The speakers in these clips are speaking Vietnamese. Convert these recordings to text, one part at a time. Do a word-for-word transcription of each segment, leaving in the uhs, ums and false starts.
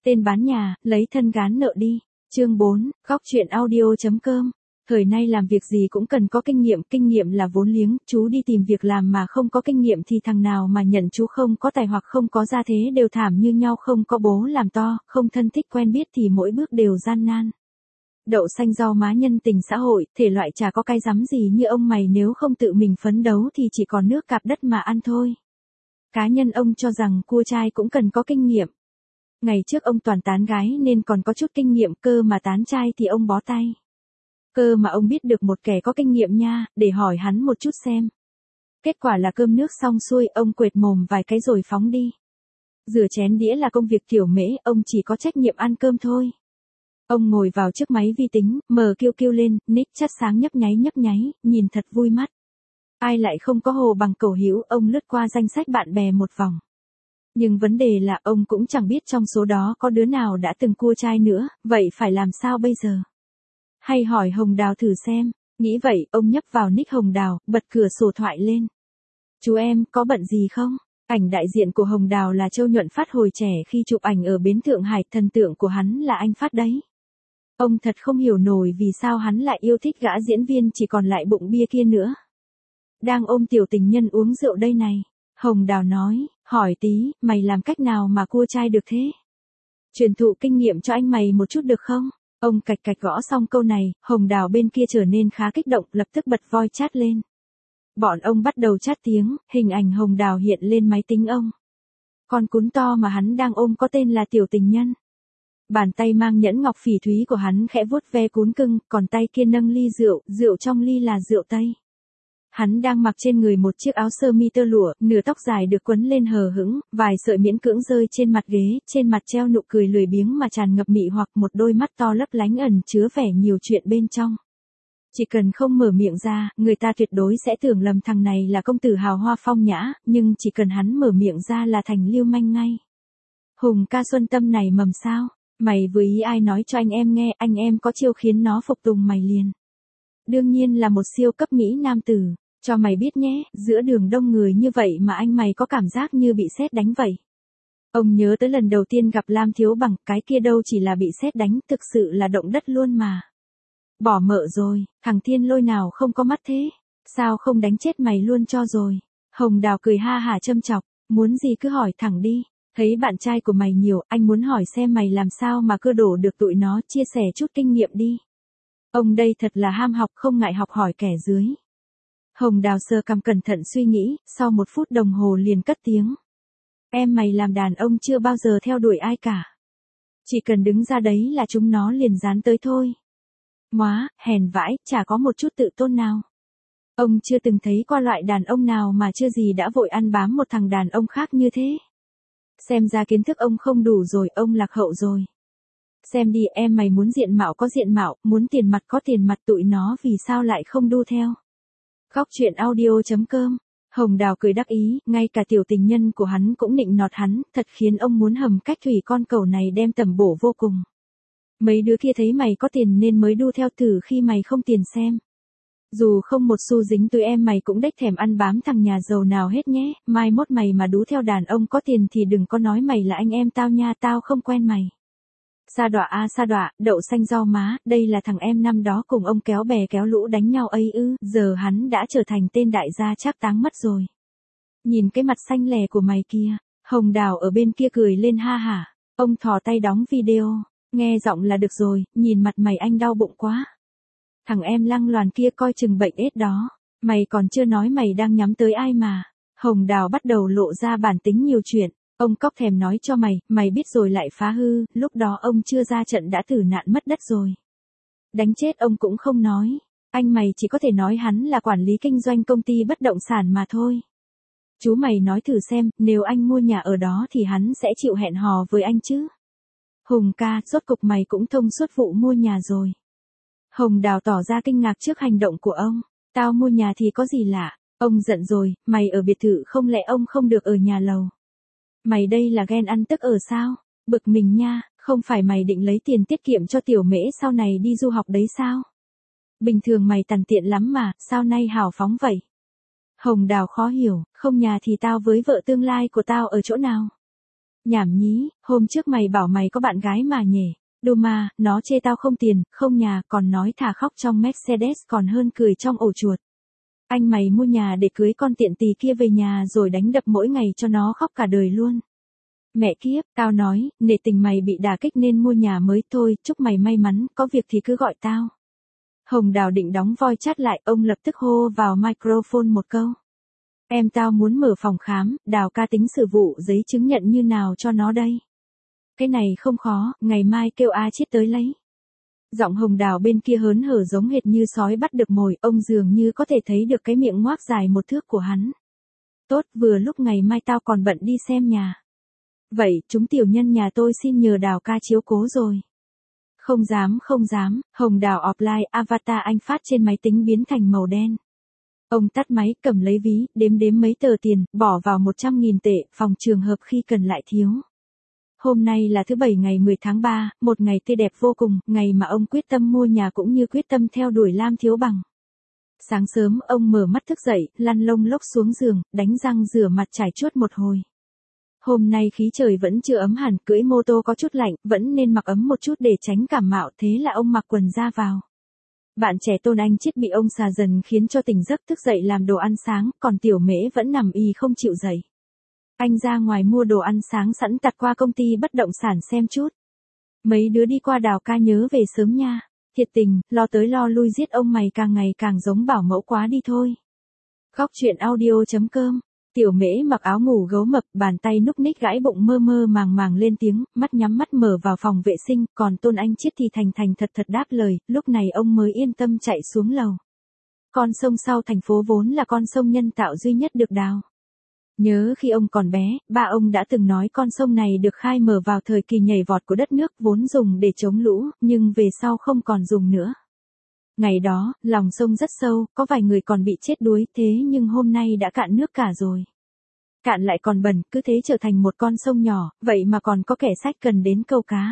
Tên bán nhà, lấy thân gán nợ đi. Chương bốn, góc chuyện audio.com. Thời nay làm việc gì cũng cần có kinh nghiệm, kinh nghiệm là vốn liếng, chú đi tìm việc làm mà không có kinh nghiệm thì thằng nào mà nhận chú không có tài hoặc không có gia thế đều thảm như nhau, không có bố làm to, không thân thích quen biết thì mỗi bước đều gian nan. Đậu xanh rau má nhân tình xã hội, thể loại chả có cái rắm gì như ông mày, nếu không tự mình phấn đấu thì chỉ còn nước cạp đất mà ăn thôi. Cá nhân ông cho rằng cua trai cũng cần có kinh nghiệm. Ngày trước ông toàn tán gái nên còn có chút kinh nghiệm, cơ mà tán trai thì ông bó tay. Cơ mà ông biết được một kẻ có kinh nghiệm nha, để hỏi hắn một chút xem. Kết quả là cơm nước xong xuôi, ông quệt mồm vài cái rồi phóng đi. Rửa chén đĩa là công việc tiểu mễ, ông chỉ có trách nhiệm ăn cơm thôi. Ông ngồi vào chiếc máy vi tính, mở kêu kêu lên, nick chat sáng nhấp nháy nhấp nháy, nhìn thật vui mắt. Ai lại không có hồ bằng cẩu hữu, ông lướt qua danh sách bạn bè một vòng. Nhưng vấn đề là ông cũng chẳng biết trong số đó có đứa nào đã từng cua trai nữa, vậy phải làm sao bây giờ? Hay hỏi Hồng Đào thử xem, nghĩ vậy, ông nhấp vào nick Hồng Đào, bật cửa sổ thoại lên. Chú em, có bận gì không? Ảnh đại diện của Hồng Đào là Châu Nhuận Phát hồi trẻ khi chụp ảnh ở bến Thượng Hải, thần tượng của hắn là anh Phát đấy. Ông thật không hiểu nổi vì sao hắn lại yêu thích gã diễn viên chỉ còn lại bụng bia kia nữa. Đang ôm tiểu tình nhân uống rượu đây này. Hồng Đào nói, hỏi tí, mày làm cách nào mà cua trai được thế? Truyền thụ kinh nghiệm cho anh mày một chút được không? Ông cạch cạch gõ xong câu này, Hồng Đào bên kia trở nên khá kích động, lập tức bật voice chat lên. Bọn ông bắt đầu chat tiếng, hình ảnh Hồng Đào hiện lên máy tính ông. Con cún to mà hắn đang ôm có tên là tiểu tình nhân. Bàn tay mang nhẫn ngọc phỉ thúy của hắn khẽ vuốt ve cún cưng, còn tay kia nâng ly rượu, rượu trong ly là rượu Tây. Hắn đang mặc trên người một chiếc áo sơ mi tơ lụa, nửa tóc dài được quấn lên hờ hững, vài sợi miễn cưỡng rơi trên mặt ghế, trên mặt treo nụ cười lười biếng mà tràn ngập mị hoặc, một đôi mắt to lấp lánh ẩn chứa vẻ nhiều chuyện bên trong. Chỉ cần không mở miệng ra, người ta tuyệt đối sẽ tưởng lầm thằng này là công tử hào hoa phong nhã, nhưng chỉ cần hắn mở miệng ra là thành lưu manh ngay. Hùng ca Xuân Tâm này mầm sao? Mày vừa ý ai nói cho anh em nghe, anh em có chiêu khiến nó phục tùng mày liền. Đương nhiên là một siêu cấp mỹ nam tử. Cho mày biết nhé, giữa đường đông người như vậy mà anh mày có cảm giác như bị sét đánh vậy. Ông nhớ tới lần đầu tiên gặp Lam Thiếu Bằng, cái kia đâu chỉ là bị sét đánh, thực sự là động đất luôn mà. Bỏ mợ rồi, thằng Thiên Lôi nào không có mắt thế, sao không đánh chết mày luôn cho rồi. Hồng Đào cười ha hả châm chọc, muốn gì cứ hỏi thẳng đi, thấy bạn trai của mày nhiều, anh muốn hỏi xem mày làm sao mà cưa đổ được tụi nó, chia sẻ chút kinh nghiệm đi. Ông đây thật là ham học, không ngại học hỏi kẻ dưới. Hồng Đào sờ cằm cẩn thận suy nghĩ, sau một phút đồng hồ liền cất tiếng. Em mày làm đàn ông chưa bao giờ theo đuổi ai cả. Chỉ cần đứng ra đấy là chúng nó liền dán tới thôi. Móa, hèn vãi, chả có một chút tự tôn nào. Ông chưa từng thấy qua loại đàn ông nào mà chưa gì đã vội ăn bám một thằng đàn ông khác như thế. Xem ra kiến thức ông không đủ rồi, ông lạc hậu rồi. Xem đi, em mày muốn diện mạo có diện mạo, muốn tiền mặt có tiền mặt, tụi nó vì sao lại không đu theo. Góc chuyện audio.com. Hồng Đào cười đắc ý, ngay cả tiểu tình nhân của hắn cũng nịnh nọt hắn, thật khiến ông muốn hầm cách thủy con cẩu này đem tẩm bổ vô cùng. Mấy đứa kia thấy mày có tiền nên mới đu theo, thử khi mày không tiền xem. Dù không một xu dính túi em mày cũng đếch thèm ăn bám thằng nhà giàu nào hết nhé, mai mốt mày mà đú theo đàn ông có tiền thì đừng có nói mày là anh em tao nha, tao không quen mày. Sa đọa a sa đọa, đậu xanh rau má, đây là thằng em năm đó cùng ông kéo bè kéo lũ đánh nhau ấy ư, giờ hắn đã trở thành tên đại gia chắc táng mất rồi. Nhìn cái mặt xanh lè của mày kia, Hồng Đào ở bên kia cười lên ha hả, ông thò tay đóng video, nghe giọng là được rồi, nhìn mặt mày anh đau bụng quá. Thằng em lăng loàn kia coi chừng bệnh ết đó, mày còn chưa nói mày đang nhắm tới ai mà. Hồng Đào bắt đầu lộ ra bản tính nhiều chuyện. Ông cóc thèm nói cho mày, mày biết rồi lại phá hư, lúc đó ông chưa ra trận đã tử nạn mất đất rồi. Đánh chết ông cũng không nói, anh mày chỉ có thể nói hắn là quản lý kinh doanh công ty bất động sản mà thôi. Chú mày nói thử xem, nếu anh mua nhà ở đó thì hắn sẽ chịu hẹn hò với anh chứ. Hùng ca, rốt cục mày cũng thông suốt vụ mua nhà rồi. Hồng Đào tỏ ra kinh ngạc trước hành động của ông, tao mua nhà thì có gì lạ, ông giận rồi, mày ở biệt thự không lẽ ông không được ở nhà lầu. Mày đây là ghen ăn tức ở sao? Bực mình nha, không phải mày định lấy tiền tiết kiệm cho tiểu mễ sau này đi du học đấy sao? Bình thường mày tằn tiện lắm mà, sao nay hào phóng vậy? Hồng Đào khó hiểu, không nhà thì tao với vợ tương lai của tao ở chỗ nào? Nhảm nhí, hôm trước mày bảo mày có bạn gái mà nhỉ? Đù mà, nó chê tao không tiền, không nhà, còn nói thà khóc trong Mercedes còn hơn cười trong ổ chuột. Anh mày mua nhà để cưới con tiện tỳ kia về nhà rồi đánh đập mỗi ngày cho nó khóc cả đời luôn. Mẹ kiếp, tao nói, nể tình mày bị đả kích nên mua nhà mới thôi, chúc mày may mắn, có việc thì cứ gọi tao. Hồng Đào định đóng voi chát lại, ông lập tức hô vào microphone một câu. Em tao muốn mở phòng khám, Đào ca tính sự vụ giấy chứng nhận như nào cho nó đây. Cái này không khó, ngày mai kêu A Chít tới lấy. Giọng Hồng Đào bên kia hớn hở giống hệt như sói bắt được mồi, ông dường như có thể thấy được cái miệng ngoác dài một thước của hắn. Tốt, vừa lúc ngày mai tao còn bận đi xem nhà. Vậy, chúng tiểu nhân nhà tôi xin nhờ Đào ca chiếu cố rồi. Không dám không dám, Hồng Đào offline avatar anh phát trên máy tính biến thành màu đen. Ông tắt máy, cầm lấy ví, đếm đếm mấy tờ tiền, bỏ vào một trăm nghìn tệ, phòng trường hợp khi cần lại thiếu. Hôm nay là thứ bảy ngày mười tháng ba, một ngày tươi đẹp vô cùng, ngày mà ông quyết tâm mua nhà cũng như quyết tâm theo đuổi Lam Thiếu Bằng. Sáng sớm, ông mở mắt thức dậy, lăn lông lốc xuống giường, đánh răng rửa mặt trải chuốt một hồi. Hôm nay khí trời vẫn chưa ấm hẳn, cưỡi mô tô có chút lạnh, vẫn nên mặc ấm một chút để tránh cảm mạo, thế là ông mặc quần ra vào. Bạn trẻ Tôn Anh Chiết bị ông xà dần khiến cho tỉnh giấc thức dậy làm đồ ăn sáng, còn Tiểu Mễ vẫn nằm y không chịu dậy. Anh ra ngoài mua đồ ăn sáng sẵn tạt qua công ty bất động sản xem chút. Mấy đứa đi qua Đào ca nhớ về sớm nha. Thiệt tình, lo tới lo lui giết ông mày càng ngày càng giống bảo mẫu quá đi thôi. Góc chuyện audio chấm com. Tiểu Mễ mặc áo ngủ gấu mập, bàn tay núc ních gãi bụng mơ mơ màng màng lên tiếng, mắt nhắm mắt mở vào phòng vệ sinh, còn Tôn Anh Chiết thì thành thành thật thật đáp lời, lúc này ông mới yên tâm chạy xuống lầu. Con sông sau thành phố vốn là con sông nhân tạo duy nhất được đào. Nhớ khi ông còn bé, ba ông đã từng nói con sông này được khai mở vào thời kỳ nhảy vọt của đất nước vốn dùng để chống lũ, nhưng về sau không còn dùng nữa. Ngày đó, lòng sông rất sâu, có vài người còn bị chết đuối, thế nhưng hôm nay đã cạn nước cả rồi. Cạn lại còn bẩn, cứ thế trở thành một con sông nhỏ, vậy mà còn có kẻ sách cần đến câu cá.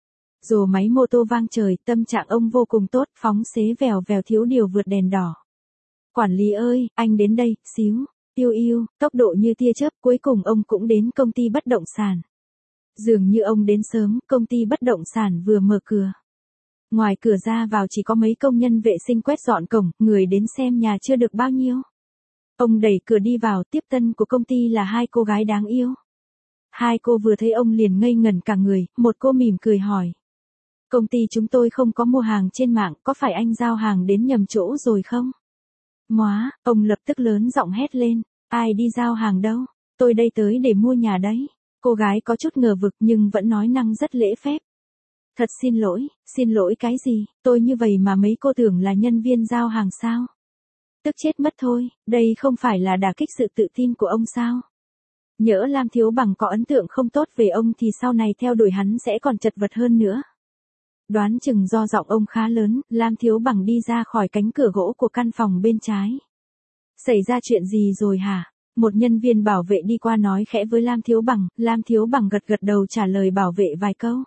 Rồ máy mô tô vang trời, tâm trạng ông vô cùng tốt, phóng xế vèo vèo thiếu điều vượt đèn đỏ. Quản lý ơi, anh đến đây, xíu. Yêu yêu, tốc độ như tia chớp, cuối cùng ông cũng đến công ty bất động sản. Dường như ông đến sớm, công ty bất động sản vừa mở cửa. Ngoài cửa ra vào chỉ có mấy công nhân vệ sinh quét dọn cổng, người đến xem nhà chưa được bao nhiêu. Ông đẩy cửa đi vào, tiếp tân của công ty là hai cô gái đáng yêu. Hai cô vừa thấy ông liền ngây ngẩn cả người, một cô mỉm cười hỏi. Công ty chúng tôi không có mua hàng trên mạng, có phải anh giao hàng đến nhầm chỗ rồi không? Móa, ông lập tức lớn giọng hét lên, ai đi giao hàng đâu, tôi đây tới để mua nhà đấy. Cô gái có chút ngờ vực nhưng vẫn nói năng rất lễ phép. Thật xin lỗi, xin lỗi cái gì, tôi như vậy mà mấy cô tưởng là nhân viên giao hàng sao? Tức chết mất thôi, đây không phải là đả kích sự tự tin của ông sao? Nhỡ Lam Thiếu Bằng có ấn tượng không tốt về ông thì sau này theo đuổi hắn sẽ còn chật vật hơn nữa. Đoán chừng do giọng ông khá lớn, Lam Thiếu Bằng đi ra khỏi cánh cửa gỗ của căn phòng bên trái. Xảy ra chuyện gì rồi hả? Một nhân viên bảo vệ đi qua nói khẽ với Lam Thiếu Bằng, Lam Thiếu Bằng gật gật đầu trả lời bảo vệ vài câu.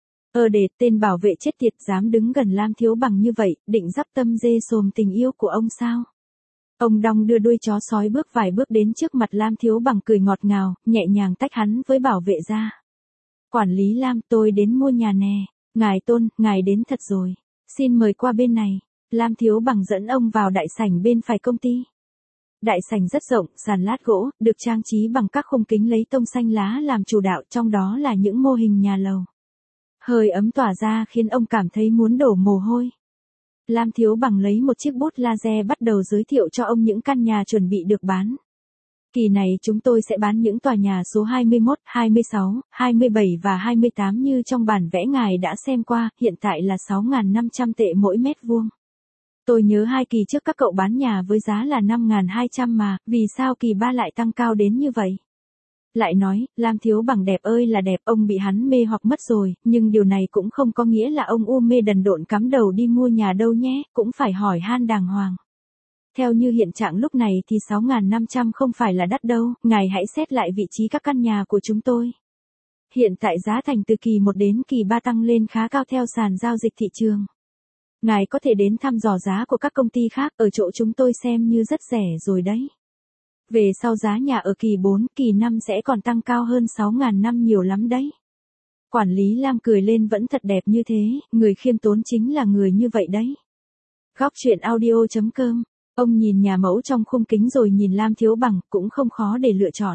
Ờ để, tên bảo vệ chết tiệt dám đứng gần Lam Thiếu Bằng như vậy, định dắp tâm dê xồm tình yêu của ông sao? Ông đong đưa đuôi chó sói bước vài bước đến trước mặt Lam Thiếu Bằng cười ngọt ngào, nhẹ nhàng tách hắn với bảo vệ ra. Quản lý Lam, tôi đến mua nhà nè. Ngài Tôn, ngài đến thật rồi. Xin mời qua bên này. Lam Thiếu Bằng dẫn ông vào đại sảnh bên phải công ty. Đại sảnh rất rộng, sàn lát gỗ, được trang trí bằng các khung kính lấy tông xanh lá làm chủ đạo, trong đó là những mô hình nhà lầu. Hơi ấm tỏa ra khiến ông cảm thấy muốn đổ mồ hôi. Lam Thiếu Bằng lấy một chiếc bút laser bắt đầu giới thiệu cho ông những căn nhà chuẩn bị được bán. Kỳ này chúng tôi sẽ bán những tòa nhà số hai mươi mốt, hai mươi sáu, hai mươi bảy và hai mươi tám như trong bản vẽ ngài đã xem qua, hiện tại là sáu nghìn năm trăm tệ mỗi mét vuông. Tôi nhớ hai kỳ trước các cậu bán nhà với giá là năm nghìn hai trăm mà, vì sao kỳ ba lại tăng cao đến như vậy? Lại nói, Lam Thiếu Bằng đẹp ơi là đẹp, ông bị hắn mê hoặc mất rồi, nhưng điều này cũng không có nghĩa là ông u mê đần độn cắm đầu đi mua nhà đâu nhé, cũng phải hỏi han đàng hoàng. Theo như hiện trạng lúc này thì sáu nghìn năm trăm không phải là đắt đâu, ngài hãy xét lại vị trí các căn nhà của chúng tôi. Hiện tại giá thành từ kỳ một đến kỳ ba tăng lên khá cao theo sàn giao dịch thị trường. Ngài có thể đến thăm dò giá của các công ty khác, ở chỗ chúng tôi xem như rất rẻ rồi đấy. Về sau giá nhà ở kỳ bốn, kỳ năm sẽ còn tăng cao hơn sáu nghìn năm nhiều lắm đấy. Quản lý Lam cười lên vẫn thật đẹp như thế, người khiêm tốn chính là người như vậy đấy. Góc truyện audio chấm com. Ông nhìn nhà mẫu trong khung kính rồi nhìn Lam Thiếu Bằng, cũng không khó để lựa chọn.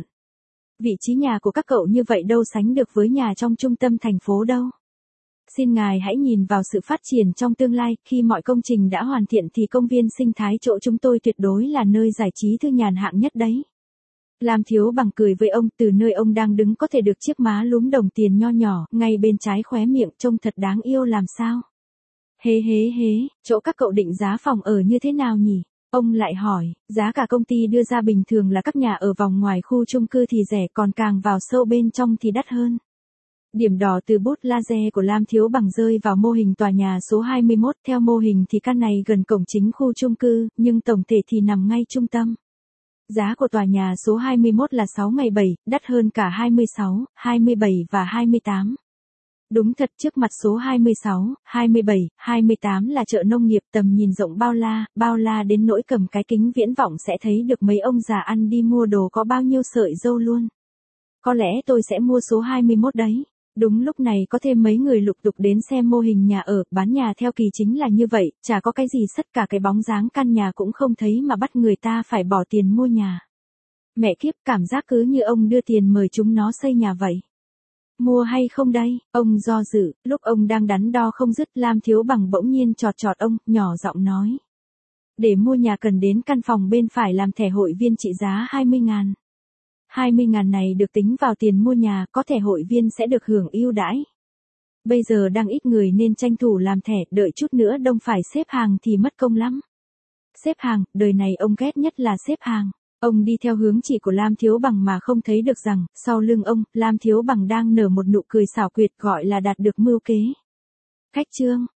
Vị trí nhà của các cậu như vậy đâu sánh được với nhà trong trung tâm thành phố đâu. Xin ngài hãy nhìn vào sự phát triển trong tương lai, khi mọi công trình đã hoàn thiện thì công viên sinh thái chỗ chúng tôi tuyệt đối là nơi giải trí thư nhàn hạng nhất đấy. Lam Thiếu Bằng cười với ông, từ nơi ông đang đứng có thể được chiếc má lúm đồng tiền nho nhỏ, ngay bên trái khóe miệng trông thật đáng yêu làm sao. Hế hế hế, chỗ các cậu định giá phòng ở như thế nào nhỉ? Ông lại hỏi, giá cả công ty đưa ra bình thường là các nhà ở vòng ngoài khu chung cư thì rẻ, còn càng vào sâu bên trong thì đắt hơn. Điểm đỏ từ bút laser của Lam Thiếu Bằng rơi vào mô hình tòa nhà số hai mươi mốt, theo mô hình thì căn này gần cổng chính khu chung cư, nhưng tổng thể thì nằm ngay trung tâm. Giá của tòa nhà số hai mươi mốt là sáu phẩy bảy, đắt hơn cả hai mươi sáu, hai mươi bảy và hai mươi tám. Đúng thật, trước mặt số hai mươi sáu, hai mươi bảy, hai mươi tám là chợ nông nghiệp, tầm nhìn rộng bao la, bao la đến nỗi cầm cái kính viễn vọng sẽ thấy được mấy ông già ăn đi mua đồ có bao nhiêu sợi râu luôn. Có lẽ tôi sẽ mua số hai mươi mốt đấy. Đúng lúc này có thêm mấy người lục tục đến xem mô hình nhà ở, bán nhà theo kỳ chính là như vậy, chả có cái gì sất cả cái bóng dáng căn nhà cũng không thấy mà bắt người ta phải bỏ tiền mua nhà. Mẹ kiếp, cảm giác cứ như ông đưa tiền mời chúng nó xây nhà vậy. Mua hay không đây? Ông do dự, lúc ông đang đắn đo không dứt, Lam Thiếu Bằng bỗng nhiên chọt chọt ông, nhỏ giọng nói. Để mua nhà cần đến căn phòng bên phải làm thẻ hội viên trị giá hai mươi ngàn. hai mươi ngàn này được tính vào tiền mua nhà, có thẻ hội viên sẽ được hưởng ưu đãi. Bây giờ đang ít người nên tranh thủ làm thẻ, đợi chút nữa đông phải xếp hàng thì mất công lắm. Xếp hàng, đời này ông ghét nhất là xếp hàng. Ông đi theo hướng chỉ của Lam Thiếu Bằng mà không thấy được rằng, sau lưng ông, Lam Thiếu Bằng đang nở một nụ cười xảo quyệt gọi là đạt được mưu kế. Khách trương,